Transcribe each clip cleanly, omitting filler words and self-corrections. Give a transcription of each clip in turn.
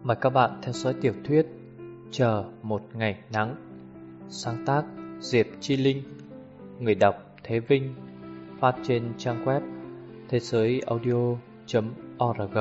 Mời các bạn theo dõi tiểu thuyết Chờ một ngày nắng. Sáng tác Diệp Chi Linh. Người đọc Thế Vinh. Phát trên trang web thế giới audio.org.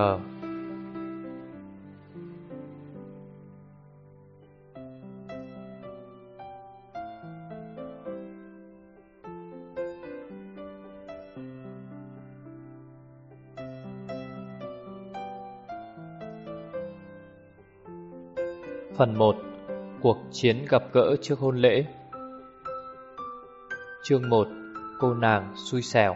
Phần 1. Cuộc chiến gặp gỡ trước hôn lễ. Chương 1. Cô nàng xui xẻo.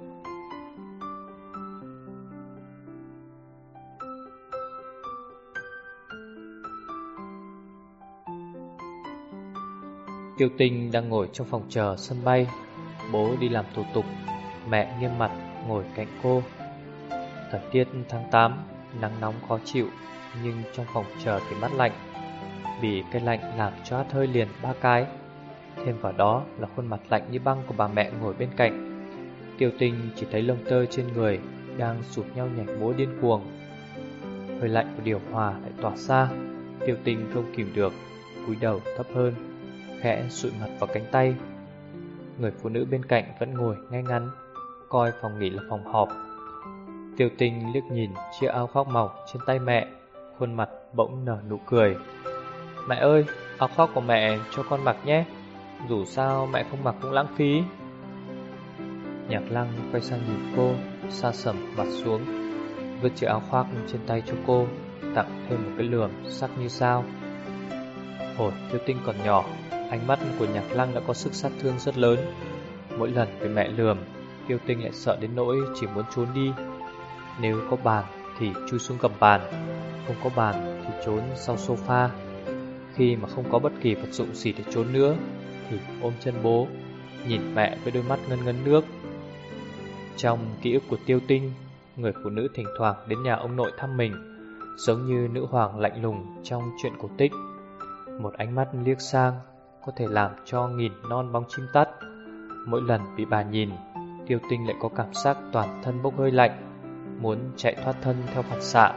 Tiêu Tinh đang ngồi trong phòng chờ sân bay. Bố đi làm thủ tục, mẹ nghiêm mặt ngồi cạnh cô. Thời tiết tháng 8, nắng nóng khó chịu, nhưng trong phòng chờ thì mát lạnh. Vì cái lạnh làm cho hắt hơi liền 3 cái. Thêm vào đó là khuôn mặt lạnh như băng của bà mẹ ngồi bên cạnh. Tiêu Tinh chỉ thấy lông tơ trên người đang rụt nhau nhảy múa điên cuồng. Hơi lạnh của điều hòa lại tỏa ra. Tiêu Tinh không kìm được, cúi đầu thấp hơn, khẽ dụi mặt vào cánh tay. Người phụ nữ bên cạnh vẫn ngồi ngay ngắn, coi phòng nghỉ là phòng họp. Tiêu Tinh liếc nhìn chiếc áo khoác màu trên tay mẹ, khuôn mặt bỗng nở nụ cười. Mẹ ơi, áo khoác của mẹ cho con mặc nhé. Dù sao mẹ không mặc cũng lãng phí. Nhạc Lăng quay sang nhìn cô, sa sầm mặt xuống, vứt chiếc áo khoác trên tay cho cô, tặng thêm một cái lườm sắc như sao. Hồi Tiêu Tinh còn nhỏ, ánh mắt của Nhạc Lăng đã có sức sát thương rất lớn. Mỗi lần bị mẹ lườm, Tiêu Tinh lại sợ đến nỗi chỉ muốn trốn đi. Nếu có bàn thì chui xuống gầm bàn, không có bàn thì trốn sau sofa. Khi mà không có bất kỳ vật dụng gì để trốn nữa thì ôm chân bố, nhìn mẹ với đôi mắt ngân ngấn nước. Trong ký ức của Tiêu Tinh, người phụ nữ thỉnh thoảng đến nhà ông nội thăm mình, giống như nữ hoàng lạnh lùng trong truyện cổ tích. Một ánh mắt liếc sang có thể làm cho nghìn non bóng chim tắt. Mỗi lần bị bà nhìn, Tiêu Tinh lại có cảm giác toàn thân bốc hơi lạnh, muốn chạy thoát thân theo phản xạ.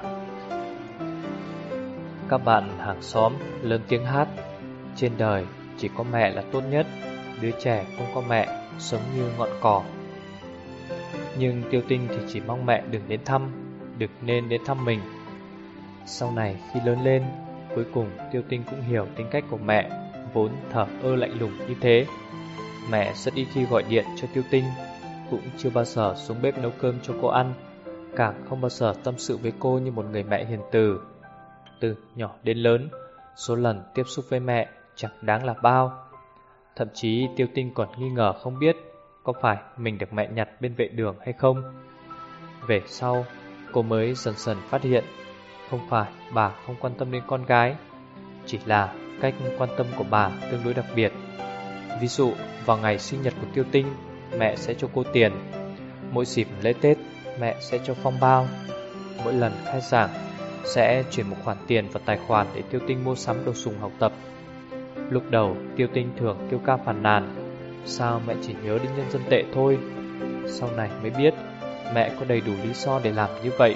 Các bạn hàng xóm lớn tiếng hát: trên đời chỉ có mẹ là tốt nhất, đứa trẻ không có mẹ sống như ngọn cỏ. Nhưng Tiêu Tinh thì chỉ mong mẹ đừng đến thăm, đừng nên đến thăm mình. Sau này khi lớn lên, cuối cùng Tiêu Tinh cũng hiểu tính cách của mẹ, vốn thờ ơ lạnh lùng như thế. Mẹ rất ít khi gọi điện cho Tiêu Tinh, cũng chưa bao giờ xuống bếp nấu cơm cho cô ăn, càng không bao giờ tâm sự với cô như một người mẹ hiền từ. Từ nhỏ đến lớn, số lần tiếp xúc với mẹ chẳng đáng là bao. Thậm chí Tiêu Tinh còn nghi ngờ không biết có phải mình được mẹ nhặt bên vệ đường hay không. Về sau, cô mới dần dần phát hiện không phải bà không quan tâm đến con gái, chỉ là cách quan tâm của bà tương đối đặc biệt. Ví dụ, vào ngày sinh nhật của Tiêu Tinh, mẹ sẽ cho cô tiền. Mỗi dịp lễ Tết, mẹ sẽ cho phong bao. Mỗi lần khai giảng, sẽ chuyển một khoản tiền vào tài khoản để Tiêu Tinh mua sắm đồ dùng học tập. Lúc đầu Tiêu Tinh thường kêu ca phàn nàn: sao mẹ chỉ nhớ đến nhân dân tệ thôi. Sau này mới biết mẹ có đầy đủ lý do để làm như vậy.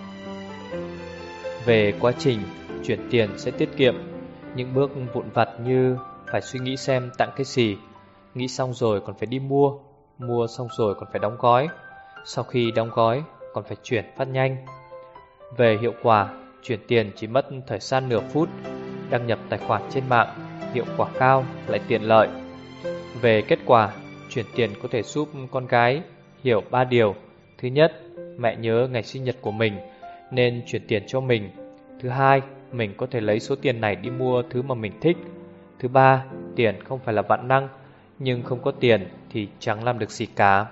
Về quá trình chuyển tiền sẽ tiết kiệm những bước vụn vặt như phải suy nghĩ xem tặng cái gì, nghĩ xong rồi còn phải đi mua, mua xong rồi còn phải đóng gói, sau khi đóng gói còn phải chuyển phát nhanh. Về hiệu quả, chuyển tiền chỉ mất thời gian nửa phút, đăng nhập tài khoản trên mạng, hiệu quả cao lại tiện lợi. Về kết quả, chuyển tiền có thể giúp con gái hiểu 3 điều. Thứ nhất, mẹ nhớ ngày sinh nhật của mình nên chuyển tiền cho mình. Thứ hai, mình có thể lấy số tiền này đi mua thứ mà mình thích. Thứ ba, tiền không phải là vạn năng, nhưng không có tiền thì chẳng làm được gì cả.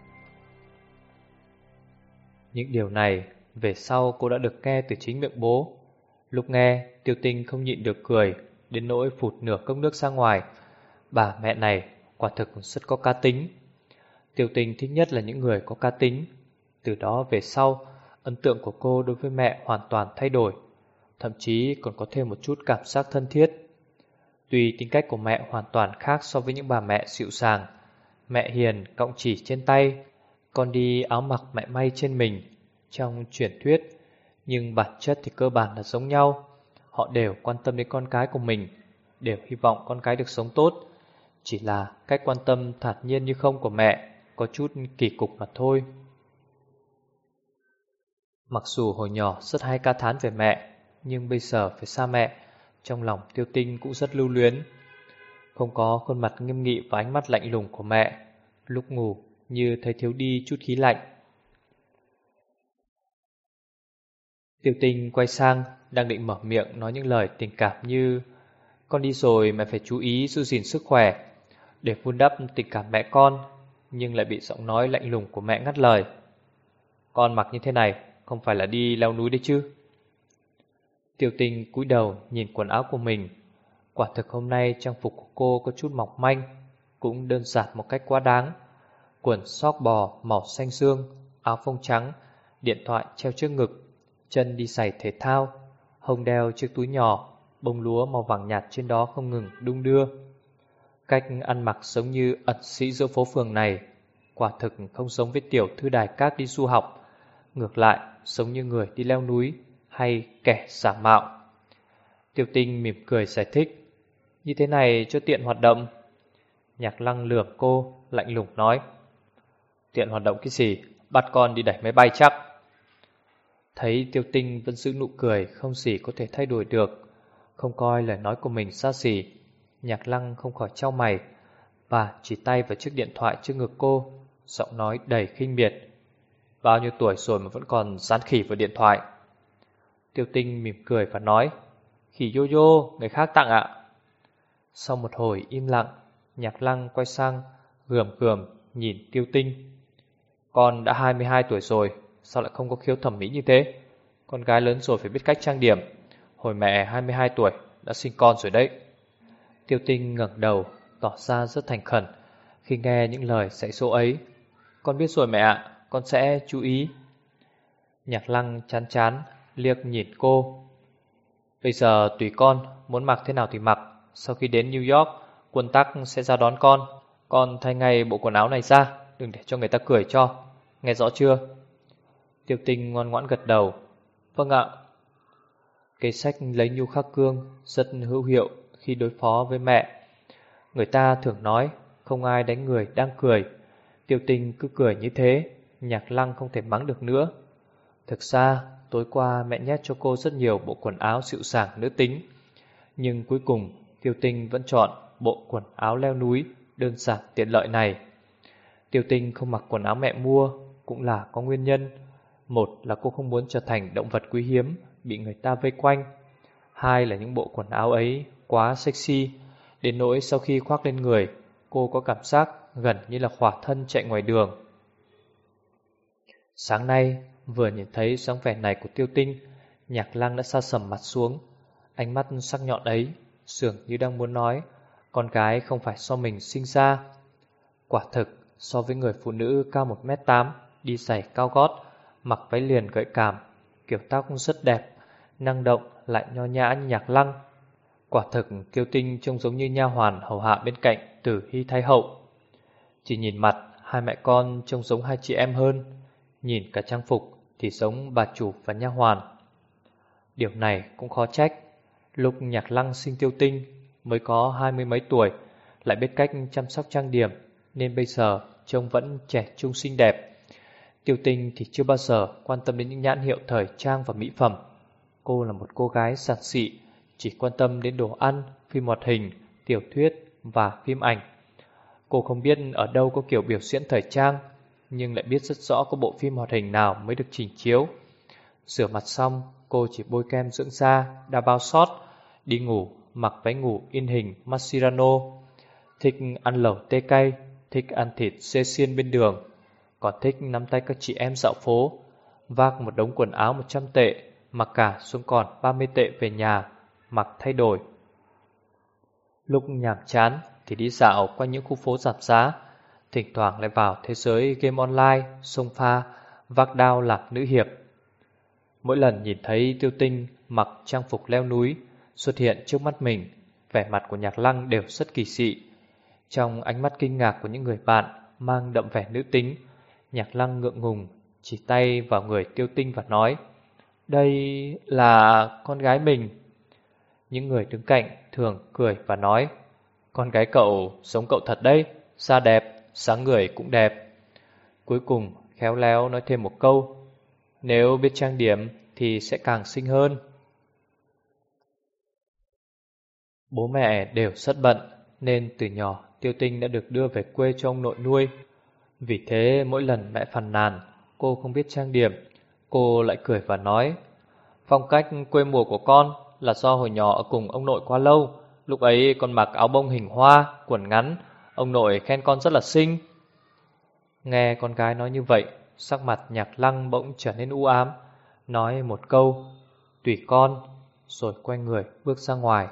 Những điều này về sau cô đã được nghe từ chính miệng bố. Lúc nghe, Tiêu Tinh không nhịn được cười, đến nỗi phụt nửa cốc nước ra ngoài. Bà mẹ này quả thực rất có cá tính. Tiêu Tinh thích nhất là những người có cá tính. Từ đó về sau, ấn tượng của cô đối với mẹ hoàn toàn thay đổi, thậm chí còn có thêm một chút cảm giác thân thiết. Tuy tính cách của mẹ hoàn toàn khác so với những bà mẹ dịu dàng, mẹ hiền cọng chỉ trên tay, con đi áo mặc mẹ may trên mình trong truyền thuyết, nhưng bản chất thì cơ bản là giống nhau. Họ đều quan tâm đến con cái của mình, đều hy vọng con cái được sống tốt. Chỉ là cách quan tâm thản nhiên như không của mẹ có chút kỳ cục mà thôi. Mặc dù hồi nhỏ rất hay ca thán về mẹ, nhưng bây giờ phải xa mẹ, trong lòng Tiêu Tinh cũng rất lưu luyến. Không có khuôn mặt nghiêm nghị và ánh mắt lạnh lùng của mẹ, lúc ngủ như thấy thiếu đi chút khí lạnh. Tiêu Tinh quay sang, đang định mở miệng nói những lời tình cảm như con đi rồi mẹ phải chú ý giữ gìn sức khỏe, để vun đắp tình cảm mẹ con, nhưng lại bị giọng nói lạnh lùng của mẹ ngắt lời. Con mặc như thế này không phải là đi leo núi đấy chứ? Tiêu Tinh cúi đầu nhìn quần áo của mình. Quả thực hôm nay trang phục của cô có chút mỏng manh, cũng đơn giản một cách quá đáng. Quần sóc bò màu xanh dương, áo phông trắng, điện thoại treo trước ngực, chân đi giày thể thao, hông đeo chiếc túi nhỏ, bông lúa màu vàng nhạt trên đó không ngừng đung đưa. Cách ăn mặc giống như ẩn sĩ giữa phố phường này, quả thực không giống với tiểu thư đài các đi du học, ngược lại giống như người đi leo núi hay kẻ giả mạo. Tiêu Tinh mỉm cười giải thích, như thế này cho tiện hoạt động. Nhạc Lăng lườm cô, lạnh lùng nói, tiện hoạt động cái gì, bắt con đi đẩy máy bay chắc. Thấy Tiêu Tinh vẫn giữ nụ cười không gì có thể thay đổi được, không coi lời nói của mình xa xỉ, Nhạc Lăng không khỏi chau mày và chỉ tay vào chiếc điện thoại trước ngực cô, giọng nói đầy khinh miệt. Bao nhiêu tuổi rồi mà vẫn còn dán khỉ vào điện thoại? Tiêu Tinh mỉm cười và nói, khỉ Yo-yo, người khác tặng ạ. Sau một hồi im lặng, Nhạc Lăng quay sang, gườm gườm nhìn Tiêu Tinh. Con đã 22 tuổi rồi, sao lại không có khiếu thẩm mỹ như thế? Con gái lớn rồi phải biết cách trang điểm. Hồi mẹ 22 tuổi đã sinh con rồi đấy. Tiêu Tinh ngẩng đầu, tỏ ra rất thành khẩn khi nghe những lời dạy dỗ ấy. Con biết rồi mẹ ạ, con sẽ chú ý. Nhạc Lăng chán chán liếc nhìn cô. Bây giờ tùy con, muốn mặc thế nào thì mặc. Sau khi đến New York, quân tắc sẽ ra đón con. Con thay ngay bộ quần áo này ra, đừng để cho người ta cười cho. Nghe rõ chưa? Tiêu Tinh ngoan ngoãn gật đầu. Vâng ạ. Cây sách lấy nhu khắc cương rất hữu hiệu khi đối phó với mẹ. Người ta thường nói không ai đánh người đang cười. Tiêu Tinh cứ cười như thế, Nhạc Lăng không thể mắng được nữa. Thực ra tối qua mẹ nhét cho cô rất nhiều bộ quần áo dịu dàng nữ tính, nhưng cuối cùng Tiêu Tinh vẫn chọn bộ quần áo leo núi đơn giản tiện lợi này. Tiêu Tinh không mặc quần áo mẹ mua cũng là có nguyên nhân. Một là cô không muốn trở thành động vật quý hiếm bị người ta vây quanh. Hai là những bộ quần áo ấy quá sexy, đến nỗi sau khi khoác lên người, cô có cảm giác gần như là khỏa thân chạy ngoài đường. Sáng nay, vừa nhìn thấy dáng vẻ này của Tiêu Tinh, Nhạc Lăng đã sa sầm mặt xuống. Ánh mắt sắc nhọn ấy dường như đang muốn nói, con gái không phải do mình sinh ra. Quả thực, so với người phụ nữ cao 1m8, đi giày cao gót, mặc váy liền gợi cảm, kiểu tóc rất đẹp, năng động lại nho nhã như Nhạc Lăng. Quả thực Tiêu Tinh trông giống như nha hoàn hầu hạ bên cạnh Tử Hy Thái hậu. Chỉ nhìn mặt, hai mẹ con trông giống hai chị em hơn, nhìn cả trang phục thì giống bà chủ và nha hoàn. Điều này cũng khó trách. Lúc Nhạc Lăng sinh Tiêu Tinh mới có 20 mấy tuổi, lại biết cách chăm sóc trang điểm, nên bây giờ trông vẫn trẻ trung xinh đẹp. Tiêu Tinh thì chưa bao giờ quan tâm đến những nhãn hiệu thời trang và mỹ phẩm. Cô là một cô gái giản dị, chỉ quan tâm đến đồ ăn, phim hoạt hình, tiểu thuyết và phim ảnh. Cô không biết ở đâu có kiểu biểu diễn thời trang, nhưng lại biết rất rõ có bộ phim hoạt hình nào mới được trình chiếu. Rửa mặt xong, cô chỉ bôi kem dưỡng da, đeo bao sót, đi ngủ, mặc váy ngủ in hình Mascherano. Thích ăn lẩu tê cay, thích ăn thịt xê xiên bên đường, còn thích nắm tay các chị em dạo phố, vác một đống quần áo 100 tệ, mặc cả xuống còn 30 tệ về nhà, mặc thay đổi. Lúc nhàm chán thì đi dạo qua những khu phố giảm giá, thỉnh thoảng lại vào thế giới game online, xông pha, vác đao làm nữ hiệp. Mỗi lần nhìn thấy Tiêu Tinh mặc trang phục leo núi xuất hiện trước mắt mình, vẻ mặt của Nhạc Lăng đều rất kỳ dị. Trong ánh mắt kinh ngạc của những người bạn mang đậm vẻ nữ tính, Nhạc Lăng ngượng ngùng chỉ tay vào người Tiêu Tinh và nói, Đây là con gái mình. Những người đứng cạnh thường cười và nói, con gái cậu giống cậu thật đấy, da đẹp, dáng người cũng đẹp. Cuối cùng khéo léo nói thêm một câu, nếu biết trang điểm thì sẽ càng xinh hơn. Bố mẹ đều rất bận, nên từ nhỏ Tiêu Tinh đã được đưa về quê cho ông nội nuôi. Vì thế mỗi lần mẹ phàn nàn cô không biết trang điểm, cô lại cười và nói, phong cách quê mùa của con là do hồi nhỏ ở cùng ông nội quá lâu. Lúc ấy con mặc áo bông hình hoa, quần ngắn, ông nội khen con rất là xinh. Nghe con gái nói như vậy, sắc mặt Nhạc Lăng bỗng trở nên u ám, nói một câu, tùy con, rồi quay người bước ra ngoài.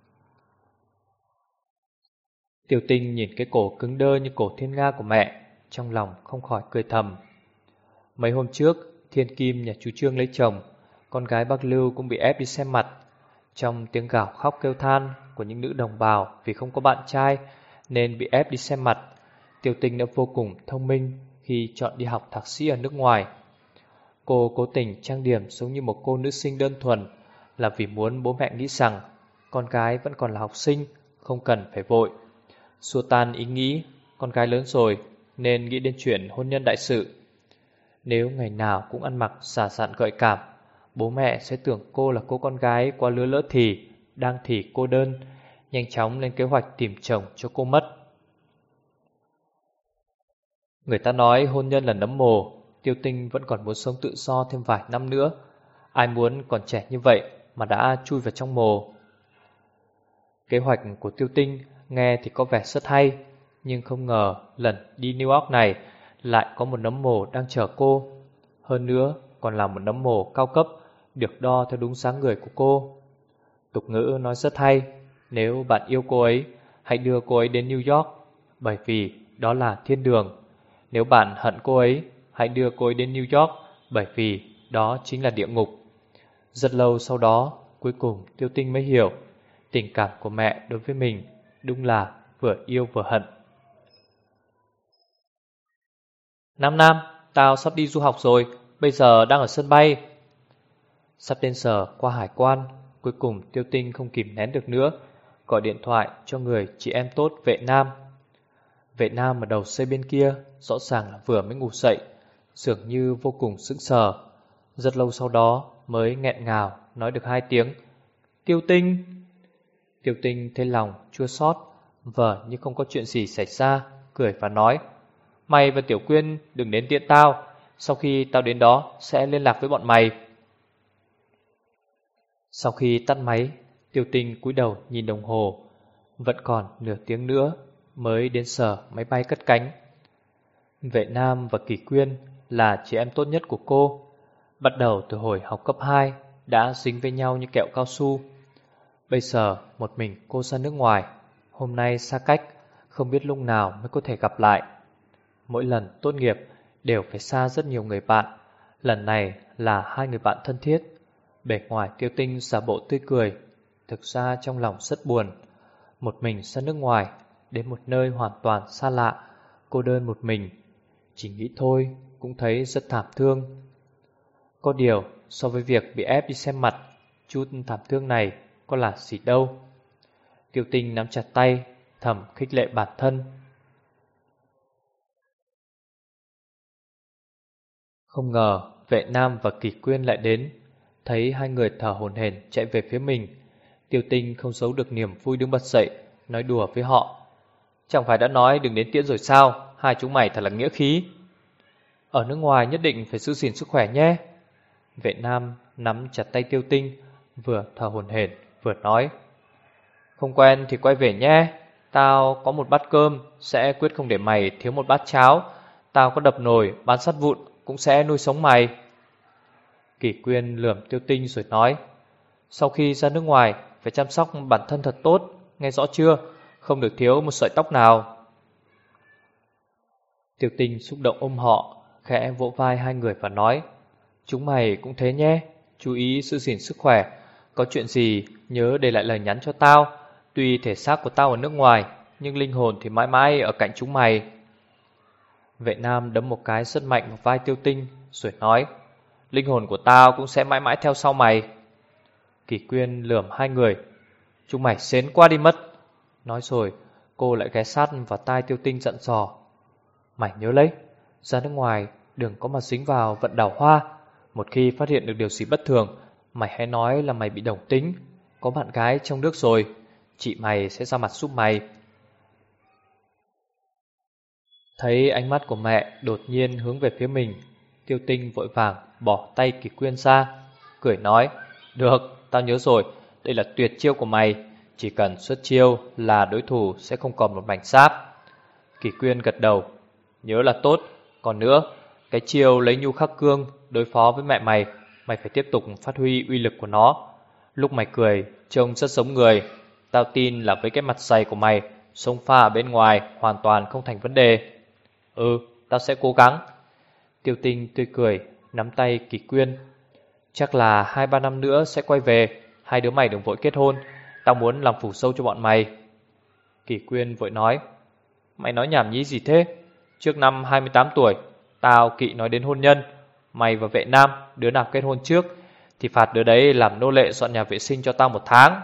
Tiêu Tinh nhìn cái cổ cứng đơ như cổ thiên nga của mẹ, trong lòng không khỏi cười thầm. Mấy hôm trước, Thiên Kim nhà chú Trương lấy chồng, con gái bác Lưu cũng bị ép đi xem mặt. Trong tiếng gào khóc kêu than của những nữ đồng bào vì không có bạn trai nên bị ép đi xem mặt, Tiêu Tinh đã vô cùng thông minh khi chọn đi học thạc sĩ ở nước ngoài. Cô cố tình trang điểm giống như một cô nữ sinh đơn thuần là vì muốn bố mẹ nghĩ rằng con gái vẫn còn là học sinh, không cần phải vội. Xua tan ý nghĩ con gái lớn rồi nên nghĩ đến chuyện hôn nhân đại sự. Nếu ngày nào cũng ăn mặc xả dạn gợi cảm, bố mẹ sẽ tưởng cô là cô con gái quá lứa lỡ thì, đang thì cô đơn, nhanh chóng lên kế hoạch tìm chồng cho cô mất. Người ta nói hôn nhân là nấm mồ, Tiêu Tinh vẫn còn muốn sống tự do thêm vài năm nữa. Ai muốn còn trẻ như vậy mà đã chui vào trong mồ. Kế hoạch của Tiêu Tinh nghe thì có vẻ rất hay, nhưng không ngờ lần đi New York này lại có một nấm mồ đang chờ cô. Hơn nữa còn là một nấm mồ cao cấp, được đo theo đúng dáng người của cô. Tục ngữ nói rất hay, nếu bạn yêu cô ấy, hãy đưa cô ấy đến New York, bởi vì đó là thiên đường. Nếu bạn hận cô ấy, hãy đưa cô ấy đến New York, bởi vì đó chính là địa ngục. Rất lâu sau đó, cuối cùng Tiêu Tinh mới hiểu, tình cảm của mẹ đối với mình đúng là vừa yêu vừa hận. Nam Nam, tao sắp đi du học rồi, bây giờ đang ở sân bay. Sắp đến giờ qua hải quan, cuối cùng Tiêu Tinh không kìm nén được nữa, gọi điện thoại cho người chị em tốt Vệ Nam. Vệ Nam ở đầu dây bên kia rõ ràng là vừa mới ngủ dậy, dường như vô cùng sững sờ. Rất lâu sau đó mới nghẹn ngào nói được 2 tiếng, Tiêu Tinh. Tiêu Tinh thấy lòng chua xót, vờ như không có chuyện gì xảy ra, cười và nói, mày và Tiểu Quyên đừng đến tiễn tao, sau khi tao đến đó sẽ liên lạc với bọn mày. Sau khi tắt máy, Tiêu Tinh cúi đầu nhìn đồng hồ, vẫn còn nửa tiếng nữa mới đến giờ máy bay cất cánh. Vệ Nam và Kỳ Quyên là chị em tốt nhất của cô, bắt đầu từ hồi học cấp 2 đã dính với nhau như kẹo cao su. Bây giờ một mình cô ra nước ngoài, hôm nay xa cách, không biết lúc nào mới có thể gặp lại. Mỗi lần tốt nghiệp đều phải xa rất nhiều người bạn, lần này là 2 người bạn thân thiết. Bề ngoài Tiêu Tinh giả bộ tươi cười, thực ra trong lòng rất buồn. Một mình ra nước ngoài, đến một nơi hoàn toàn xa lạ, cô đơn một mình, chỉ nghĩ thôi cũng thấy rất thảm thương. Có điều so với việc bị ép đi xem mặt, chút thảm thương này có là gì đâu. Tiêu Tinh nắm chặt tay, thầm khích lệ bản thân. Không ngờ Vệ Nam và Kỳ Quyên lại đến. Thấy hai người thở hổn hển chạy về phía mình, Tiêu Tinh không giấu được niềm vui đứng bật dậy, nói đùa với họ, chẳng phải đã nói đừng đến tiễn rồi sao, hai chúng mày thật là nghĩa khí. Ở nước ngoài nhất định phải giữ gìn sức khỏe nhé. Vệ Nam nắm chặt tay Tiêu Tinh, vừa thở hổn hển vừa nói, không quen thì quay về nhé. Tao có một bát cơm, sẽ quyết không để mày thiếu một bát cháo. Tao có đập nồi, bán sắt vụn, cũng sẽ nuôi sống mày. Kỷ Quyên lườm Tiêu Tinh rồi nói, sau khi ra nước ngoài phải chăm sóc bản thân thật tốt, nghe rõ chưa? Không được thiếu một sợi tóc nào. Tiêu Tinh xúc động ôm họ, khẽ vỗ vai hai người và nói, chúng mày cũng thế nhé, chú ý giữ gìn sức khỏe. Có chuyện gì nhớ để lại lời nhắn cho tao. Tuy thể xác của tao ở nước ngoài, nhưng linh hồn thì mãi mãi ở cạnh chúng mày. Vệ Nam đấm một cái rất mạnh vào vai Tiêu Tinh rồi nói, linh hồn của tao cũng sẽ mãi mãi theo sau mày. Kỷ Quyên lườm hai người. Chúng mày xến quá đi mất. Nói rồi cô lại ghé sát vào tai Tiêu Tinh dặn dò. Mày nhớ lấy, ra nước ngoài đừng có mà dính vào vận đào hoa. Một khi phát hiện được điều gì bất thường, mày hãy nói là mày bị đồng tính, có bạn gái trong nước rồi, chị mày sẽ ra mặt giúp mày. Thấy ánh mắt của mẹ đột nhiên hướng về phía mình, Tiêu Tinh vội vàng bỏ tay Kỷ Quyên ra, cười nói, được, tao nhớ rồi, đây là tuyệt chiêu của mày, chỉ cần xuất chiêu là đối thủ sẽ không còn một mảnh sáp. Kỷ Quyên gật đầu, nhớ là tốt, còn nữa, cái chiêu lấy nhu khắc cương đối phó với mẹ mày, mày phải tiếp tục phát huy uy lực của nó. Lúc mày cười, trông rất giống người, tao tin là với cái mặt dày của mày, xông pha ở bên ngoài hoàn toàn không thành vấn đề. Ừ, tao sẽ cố gắng. Tiêu Tinh tươi cười, nắm tay Kỷ Quyên. Chắc là 2-3 năm nữa sẽ quay về, hai đứa mày đừng vội kết hôn, tao muốn làm phù dâu cho bọn mày. Kỷ Quyên vội nói, mày nói nhảm nhí gì thế? Trước năm 28 tuổi, tao kỵ nói đến hôn nhân. Mày và vệ nam, đứa nào kết hôn trước thì phạt đứa đấy làm nô lệ dọn nhà vệ sinh cho tao 1 tháng.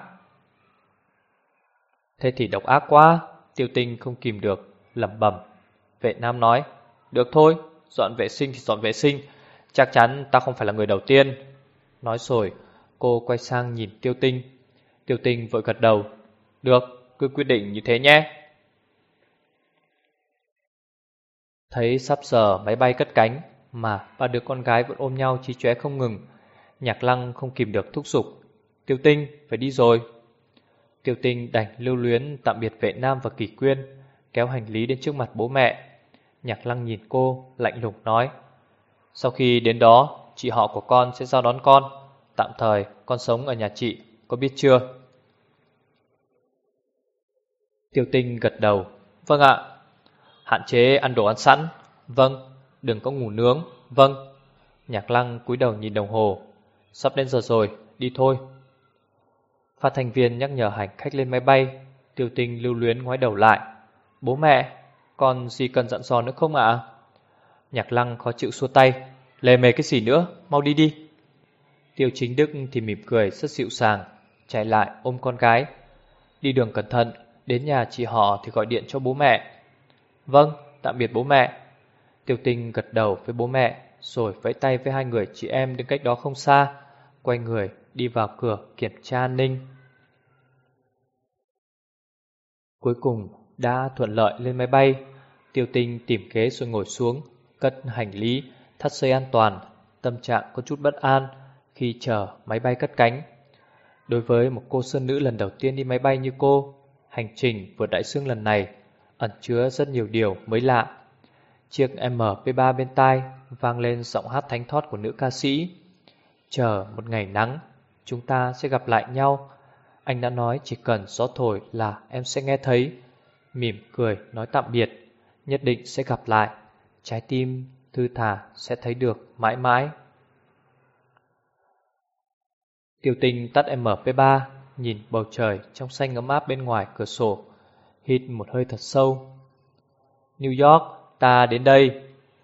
Thế thì độc ác quá. Tiêu Tinh không kìm được, lẩm bẩm. Vệ nam nói, được thôi, dọn vệ sinh thì dọn vệ sinh, chắc chắn tao không phải là người đầu tiên. Nói rồi cô quay sang nhìn Tiêu Tinh. Tiêu Tinh vội gật đầu, được, cứ quyết định như thế nhé. Thấy sắp giờ máy bay cất cánh mà ba đứa con gái vẫn ôm nhau chí chóe không ngừng, Nhạc Lăng không kìm được thúc giục, Tiêu Tinh phải đi rồi. Tiêu Tinh đành lưu luyến tạm biệt Vệ Nam và Kỷ Quyên, kéo hành lý đến trước mặt bố mẹ. Nhạc Lăng nhìn cô lạnh lùng nói, sau khi đến đó chị họ của con sẽ ra đón con, tạm thời con sống ở nhà chị, có biết chưa? Tiêu Tinh gật đầu, vâng ạ. Hạn chế ăn đồ ăn sẵn, vâng. Đừng có ngủ nướng, vâng. Nhạc Lăng cúi đầu nhìn đồng hồ, sắp đến giờ rồi, đi thôi. Phát thanh viên nhắc nhở hành khách lên máy bay. Tiêu Tinh lưu luyến ngoái đầu lại, bố mẹ, còn gì cần dặn dò nữa không ạ? Nhạc Lăng khó chịu xua tay, lề mề cái gì nữa, mau đi đi. Tiêu Chính Đức thì mỉm cười rất dịu dàng, chạy lại ôm con gái. Đi đường cẩn thận, đến nhà chị họ thì gọi điện cho bố mẹ. Vâng, tạm biệt bố mẹ. Tiêu Tinh gật đầu với bố mẹ, rồi vẫy tay với hai người chị em đứng cách đó không xa, quay người đi vào cửa kiểm tra an ninh. Cuối cùng đã thuận lợi lên máy bay. Tiêu Tinh tìm ghế rồi ngồi xuống, cất hành lý, thắt dây an toàn, tâm trạng có chút bất an khi chờ máy bay cất cánh. Đối với một cô sơn nữ lần đầu tiên đi máy bay như cô, hành trình vượt đại dương lần này ẩn chứa rất nhiều điều mới lạ. Chiếc MP3 bên tai vang lên giọng hát thánh thót của nữ ca sĩ. Chờ một ngày nắng, chúng ta sẽ gặp lại nhau. Anh đã nói chỉ cần gió thổi là em sẽ nghe thấy. Mỉm cười nói tạm biệt, nhất định sẽ gặp lại. Trái tim thư thả sẽ thấy được mãi mãi. Tiêu Tinh tắt MP3, nhìn bầu trời trong xanh ấm áp bên ngoài cửa sổ, hít một hơi thật sâu. New York, ta đến đây.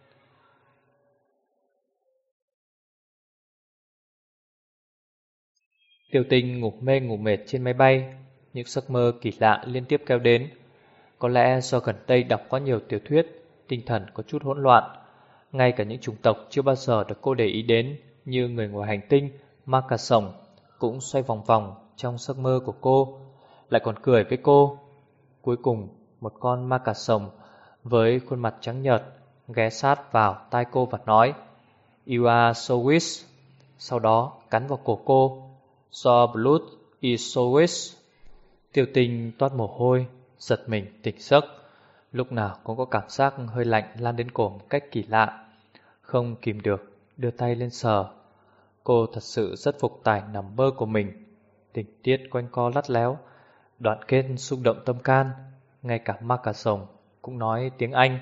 Tiêu Tinh ngủ mê ngủ mệt trên máy bay, những giấc mơ kỳ lạ liên tiếp kéo đến. Có lẽ do gần đây đọc quá nhiều tiểu thuyết, tinh thần có chút hỗn loạn. Ngay cả những chủng tộc chưa bao giờ được cô để ý đến, như người ngoài hành tinh, ma cà sồng, cũng xoay vòng vòng trong giấc mơ của cô, lại còn cười với cô. Cuối cùng, một con ma cà sồng với khuôn mặt trắng nhợt ghé sát vào tai cô và nói, You are so wish. Sau đó cắn vào cổ cô, So blood is so wish. Tiêu Tinh toát mồ hôi, giật mình tỉnh giấc. Lúc nào cũng có cảm giác hơi lạnh lan đến cổ một cách kỳ lạ. Không kìm được, đưa tay lên sờ. Cô thật sự rất phục tài nằm mơ của mình. Tình tiết quanh co lắt léo, đoạn kết xúc động tâm can. Ngay cả ma cà rồng cũng nói tiếng Anh.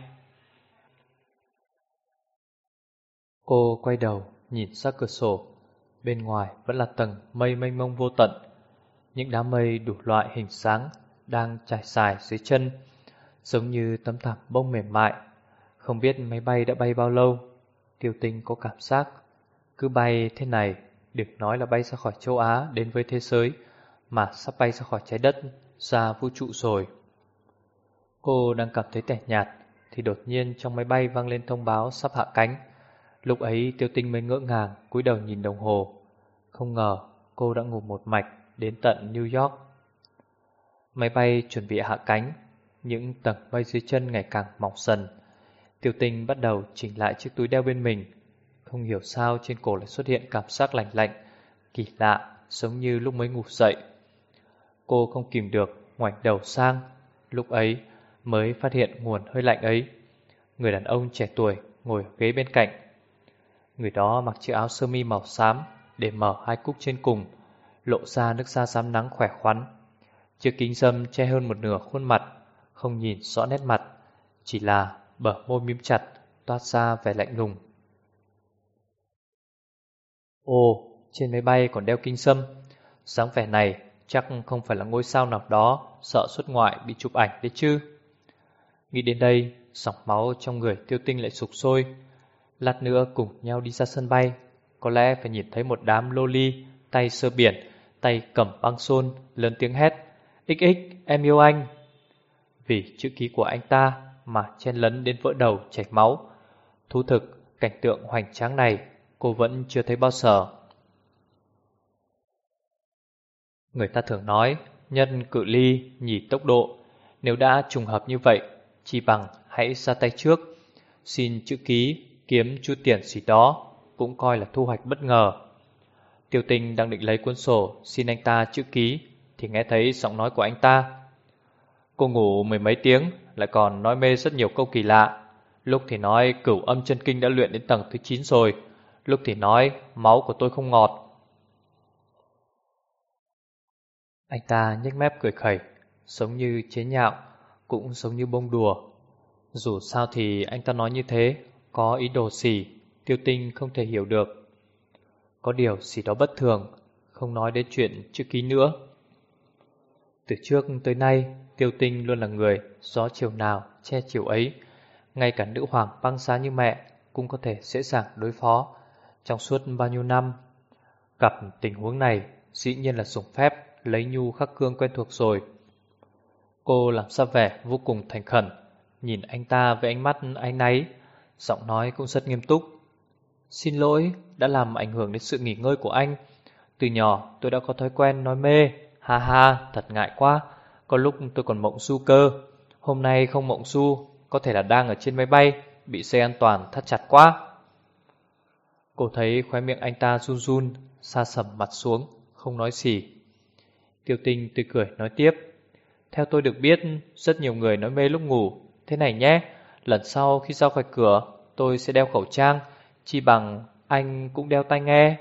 Cô quay đầu nhìn ra cửa sổ. Bên ngoài vẫn là tầng mây mênh mông vô tận. Những đám mây đủ loại hình dáng đang trải dài dưới chân, giống như tấm thảm bông mềm mại. Không biết máy bay đã bay bao lâu. Tiêu Tinh có cảm giác Cứ bay thế này, đừng nói là bay ra khỏi châu Á đến với thế giới, mà sắp bay ra khỏi trái đất, ra vũ trụ rồi. Cô đang cảm thấy tẻ nhạt thì đột nhiên trong máy bay vang lên thông báo sắp hạ cánh. Lúc ấy Tiêu Tinh mới ngỡ ngàng cúi đầu nhìn đồng hồ. Không ngờ cô đã ngủ một mạch đến tận New York. Máy bay chuẩn bị hạ cánh, những tầng mây dưới chân ngày càng mỏng dần. Tiêu Tinh bắt đầu chỉnh lại chiếc túi đeo bên mình. Không hiểu sao trên cổ lại xuất hiện cảm giác lạnh lạnh, kỳ lạ, giống như lúc mới ngủ dậy. Cô không kìm được ngoảnh đầu sang, lúc ấy mới phát hiện nguồn hơi lạnh ấy. Người đàn ông trẻ tuổi ngồi ở ghế bên cạnh. Người đó mặc chiếc áo sơ mi màu xám để mở hai cúc trên cùng, lộ ra nước da rám nắng khỏe khoắn. Chiếc kính râm che hơn một nửa khuôn mặt, không nhìn rõ nét mặt, chỉ là bờ môi mím chặt, toát ra vẻ lạnh lùng. Ồ, trên máy bay còn đeo kính râm. Dáng vẻ này chắc không phải là ngôi sao nào đó sợ xuất ngoại bị chụp ảnh đấy chứ. Nghĩ đến đây, dòng máu trong người Tiêu Tinh lại sục sôi. Lát nữa cùng nhau đi ra sân bay, có lẽ phải nhìn thấy một đám loli, tay sơ biển, tay cầm băng xôn, lớn tiếng hét: XX, em yêu anh. Vì chữ ký của anh ta mà chen lấn đến vỡ đầu chảy máu. Thú thực, cảnh tượng hoành tráng này cô vẫn chưa thấy bao giờ. Người ta thường nói nhân cự ly nhì tốc độ. Nếu đã trùng hợp như vậy, chỉ bằng hãy ra tay trước, xin chữ ký, kiếm chút tiền gì đó, cũng coi là thu hoạch bất ngờ. Tiêu Tinh đang định lấy cuốn sổ xin anh ta chữ ký thì nghe thấy giọng nói của anh ta. Cô ngủ mười mấy tiếng, lại còn nói mê rất nhiều câu kỳ lạ. Lúc thì nói cửu âm chân kinh đã luyện đến tầng thứ 9 rồi, lúc thì nói máu của tôi không ngọt. Anh ta nhếch mép cười khẩy, giống như chế nhạo, cũng giống như bông đùa. Dù sao thì anh ta nói như thế có ý đồ gì, Tiêu Tinh không thể hiểu được. Có điều gì đó bất thường, không nói đến chuyện chữ ký nữa. Từ trước tới nay, Tiêu Tinh luôn là người gió chiều nào che chiều ấy. Ngay cả nữ hoàng băng giá như mẹ cũng có thể dễ dàng đối phó. Trong suốt bao nhiêu năm, gặp tình huống này dĩ nhiên là dùng phép lấy nhu khắc cương quen thuộc rồi. Cô làm ra vẻ vô cùng thành khẩn, nhìn anh ta với ánh mắt áy náy, giọng nói cũng rất nghiêm túc. Xin lỗi đã làm ảnh hưởng đến sự nghỉ ngơi của anh. Từ nhỏ tôi đã có thói quen nói mê. Ha ha, thật ngại quá. Có lúc tôi còn mộng du cơ. Hôm nay không mộng du, có thể là đang ở trên máy bay, bị dây an toàn thắt chặt quá. Cô thấy khóe miệng anh ta run run, sa sầm mặt xuống, không nói gì. Tiêu Tinh tươi cười nói tiếp. Theo tôi được biết, rất nhiều người nói mê lúc ngủ. Thế này nhé, lần sau khi ra khỏi cửa, tôi sẽ đeo khẩu trang, chi bằng anh cũng đeo tai nghe.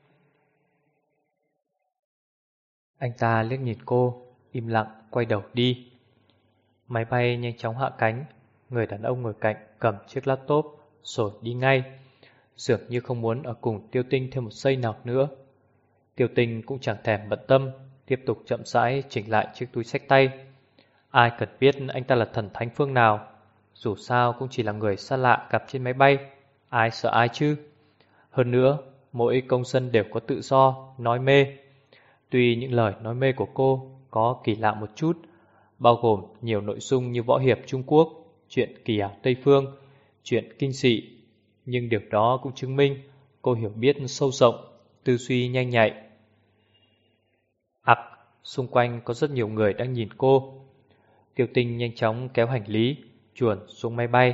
Anh ta liếc nhìn cô, im lặng quay đầu đi. Máy bay nhanh chóng hạ cánh. Người đàn ông ngồi cạnh cầm chiếc laptop rồi đi ngay, dường như không muốn ở cùng Tiêu Tinh thêm một giây nào nữa. Tiêu Tinh cũng chẳng thèm bận tâm, tiếp tục chậm rãi chỉnh lại chiếc túi xách tay. Ai cần biết anh ta là thần thánh phương nào, dù sao cũng chỉ là người xa lạ gặp trên máy bay, ai sợ ai chứ. Hơn nữa, mỗi công dân đều có tự do nói mê. Tuy những lời nói mê của cô có kỳ lạ một chút, bao gồm nhiều nội dung như võ hiệp Trung Quốc, chuyện kỳ ảo Tây Phương, chuyện kinh dị, nhưng điều đó cũng chứng minh cô hiểu biết sâu rộng, tư duy nhanh nhạy. Xung quanh có rất nhiều người đang nhìn cô. Tiêu Tinh nhanh chóng kéo hành lý, chuồn xuống máy bay.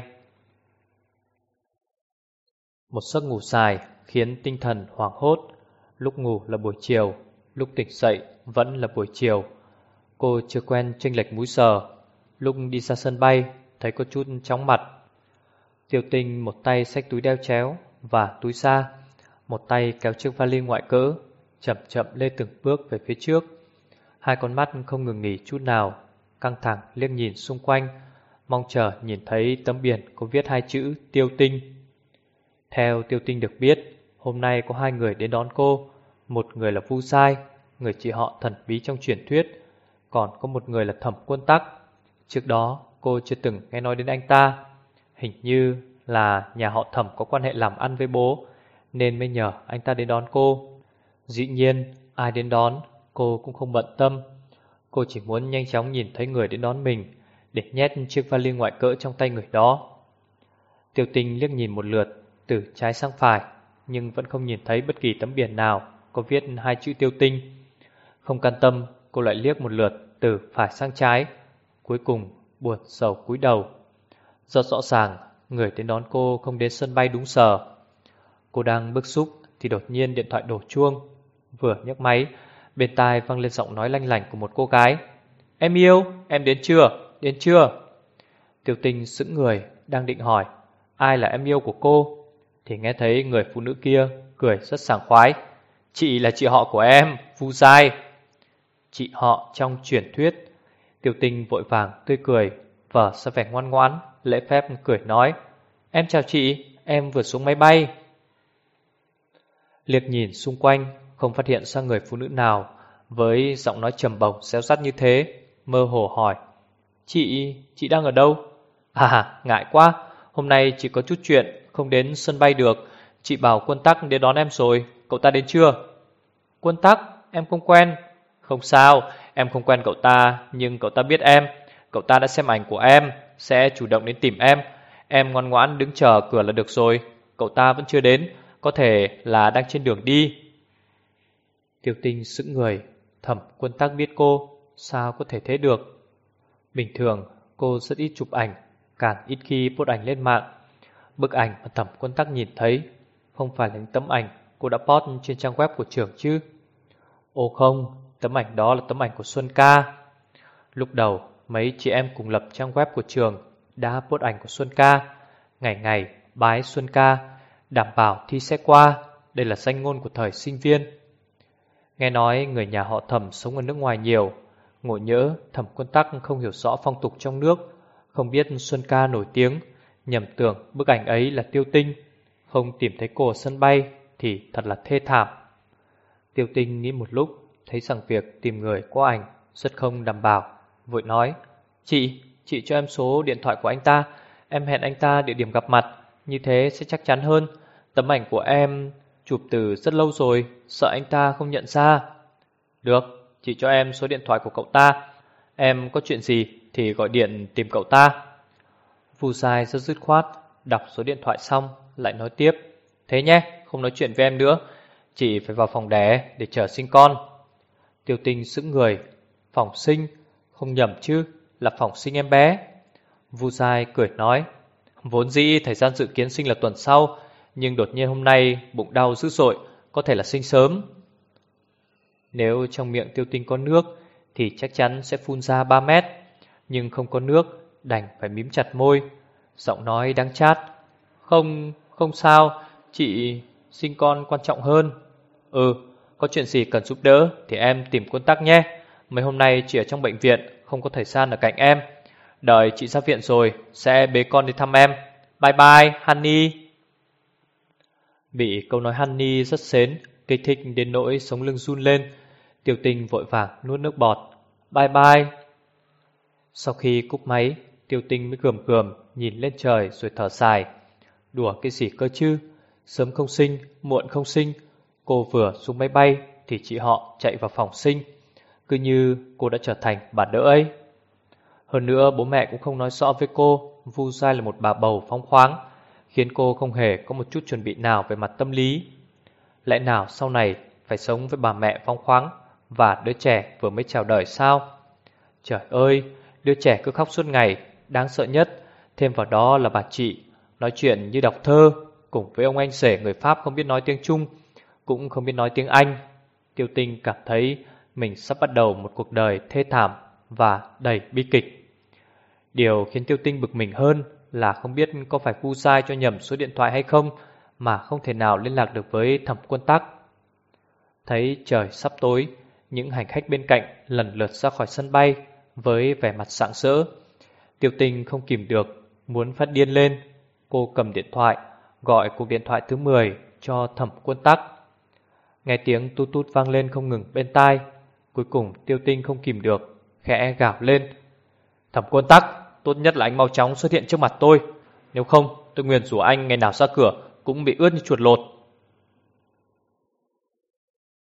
Một giấc ngủ dài khiến tinh thần hoảng hốt. Lúc ngủ là buổi chiều, lúc tỉnh dậy vẫn là buổi chiều. Cô chưa quen chênh lệch múi giờ. Lúc đi ra sân bay thấy có chút chóng mặt. Tiêu Tinh một tay xách túi đeo chéo và túi da, một tay kéo chiếc vali ngoại cỡ, chậm chậm lê từng bước về phía trước. Hai con mắt không ngừng nghỉ chút nào, căng thẳng liếc nhìn xung quanh, mong chờ nhìn thấy tấm biển có viết hai chữ Tiêu Tinh. Theo Tiêu Tinh được biết, hôm nay có hai người đến đón cô. Một người là Vu Sai, người chị họ thần bí trong truyền thuyết, còn có một người là Thẩm Quân Tắc. Trước đó cô chưa từng nghe nói đến anh ta. Hình như là nhà họ Thẩm có quan hệ làm ăn với bố, nên mới nhờ anh ta đến đón cô. Dĩ nhiên ai đến đón cô cũng không bận tâm. Cô chỉ muốn nhanh chóng nhìn thấy người đến đón mình để nhét chiếc vali ngoại cỡ trong tay người đó. Tiêu Tinh liếc nhìn một lượt từ trái sang phải, nhưng vẫn không nhìn thấy bất kỳ tấm biển nào có viết hai chữ Tiêu Tinh. Không can tâm, cô lại liếc một lượt từ phải sang trái, cuối cùng buồn rầu cúi đầu. Rất rõ ràng người đến đón cô không đến sân bay đúng giờ. Cô đang bức xúc thì đột nhiên điện thoại đổ chuông. Vừa nhấc máy, bên tai vang lên giọng nói lanh lảnh của một cô gái. Em yêu, em đến chưa? Đến chưa? Tiêu Tinh sững người, đang định hỏi ai là em yêu của cô, thì nghe thấy người phụ nữ kia cười rất sảng khoái. Chị là chị họ của em, Vu Giai. Chị họ trong truyền thuyết. Tiêu Tinh vội vàng tươi cười, vờ ra vẻ ngoan ngoãn, lễ phép cười nói. Em chào chị, em vừa xuống máy bay. Liếc nhìn xung quanh, không phát hiện ra người phụ nữ nào với giọng nói trầm bổng réo rắt như thế, mơ hồ hỏi. Chị đang ở đâu? À, ngại quá, hôm nay chỉ có chút chuyện, không đến sân bay được. Chị bảo Quân Tắc đến đón em rồi, cậu ta đến chưa? Quân Tắc, em không quen. Không sao, em không quen cậu ta, nhưng cậu ta biết em. Cậu ta đã xem ảnh của em, sẽ chủ động đến tìm em. Em ngoan ngoãn đứng chờ cửa là được rồi. Cậu ta vẫn chưa đến, có thể là đang trên đường đi. Tiêu Tinh sững người, Thẩm Quân Tắc biết cô, sao có thể thế được? Bình thường cô rất ít chụp ảnh, càng ít khi post ảnh lên mạng. Bức ảnh mà Thẩm Quân Tắc nhìn thấy không phải là những tấm ảnh cô đã post trên trang web của trường chứ? Ồ không, tấm ảnh đó là tấm ảnh của Xuân Ca. Lúc đầu mấy chị em cùng lập trang web của trường đã post ảnh của Xuân Ca, ngày ngày bái Xuân Ca, đảm bảo thi sẽ qua. Đây là danh ngôn của thời sinh viên. Nghe nói người nhà họ Thẩm sống ở nước ngoài nhiều, ngộ nhỡ Thẩm Quân Tắc không hiểu rõ phong tục trong nước, không biết Xuân Ca nổi tiếng, nhầm tưởng bức ảnh ấy là Tiêu Tinh, không tìm thấy cô ở sân bay thì thật là thê thảm. Tiêu Tinh nghĩ một lúc, thấy rằng việc tìm người có ảnh rất không đảm bảo, vội nói. Chị cho em số điện thoại của anh ta, em hẹn anh ta địa điểm gặp mặt, như thế sẽ chắc chắn hơn. Tấm ảnh của em chụp từ rất lâu rồi, sợ anh ta không nhận ra. Được, chị cho em số điện thoại của cậu ta, em có chuyện gì thì gọi điện tìm cậu ta. Vu Giai rất dứt khoát, đọc số điện thoại xong lại nói tiếp. Thế nhé, không nói chuyện với em nữa, chị phải vào phòng đẻ để chờ sinh con. Tiêu Tinh sững người. Phòng sinh? Không nhầm chứ, là phòng sinh em bé. Vu Giai cười nói. Vốn dĩ thời gian dự kiến sinh là tuần sau, nhưng đột nhiên hôm nay bụng đau dữ dội, có thể là sinh sớm. Nếu trong miệng Tiêu Tinh có nước thì chắc chắn sẽ phun ra 3 mét, nhưng không có nước, đành phải mím chặt môi. Giọng nói đắng chát. Không sao, chị sinh con quan trọng hơn. Có chuyện gì cần giúp đỡ thì em tìm Quân Tắc nhé. Mấy hôm nay chị ở trong bệnh viện, không có thời gian ở cạnh em. Đợi chị ra viện rồi sẽ bế con đi thăm em. Bye bye Honey. Bị câu nói Honey rất sến, kích thích đến nỗi sống lưng run lên. Tiêu Tinh vội vàng nuốt nước bọt. Bye bye. Sau khi cúp máy, Tiêu Tinh mới gườm gườm nhìn lên trời rồi thở dài. Đùa cái gì cơ chứ, sớm không sinh, muộn không sinh. Cô vừa xuống máy bay thì chị họ chạy vào phòng sinh, cứ như cô đã trở thành bà đỡ ấy. Hơn nữa bố mẹ cũng không nói rõ với cô Vu Giai là một bà bầu phóng khoáng, khiến cô không hề có một chút chuẩn bị nào về mặt tâm lý. Lẽ nào sau này phải sống với bà mẹ phóng khoáng và đứa trẻ vừa mới chào đời sao? Trời ơi, đứa trẻ cứ khóc suốt ngày, đáng sợ nhất. Thêm vào đó là bà chị, nói chuyện như đọc thơ, cùng với ông anh rể người Pháp không biết nói tiếng Trung, cũng không biết nói tiếng Anh. Tiêu Tinh cảm thấy mình sắp bắt đầu một cuộc đời thê thảm và đầy bi kịch. Điều khiến Tiêu Tinh bực mình hơn là không biết có phải Vu Giai cho nhầm số điện thoại hay không mà không thể nào liên lạc được với Thẩm Quân Tắc. Thấy trời sắp tối, những hành khách bên cạnh lần lượt ra khỏi sân bay với vẻ mặt rạng rỡ. Tiêu Tinh không kìm được, muốn phát điên lên. Cô cầm điện thoại, gọi cuộc điện thoại thứ 10 cho Thẩm Quân Tắc. Nghe tiếng tút tút vang lên không ngừng bên tai. Cuối cùng Tiêu Tinh không kìm được, khẽ gào lên. Thẩm Quân Tắc, tốt nhất là anh mau chóng xuất hiện trước mặt tôi. Nếu không, tôi nguyền rủa anh ngày nào ra cửa cũng bị ướt như chuột lột.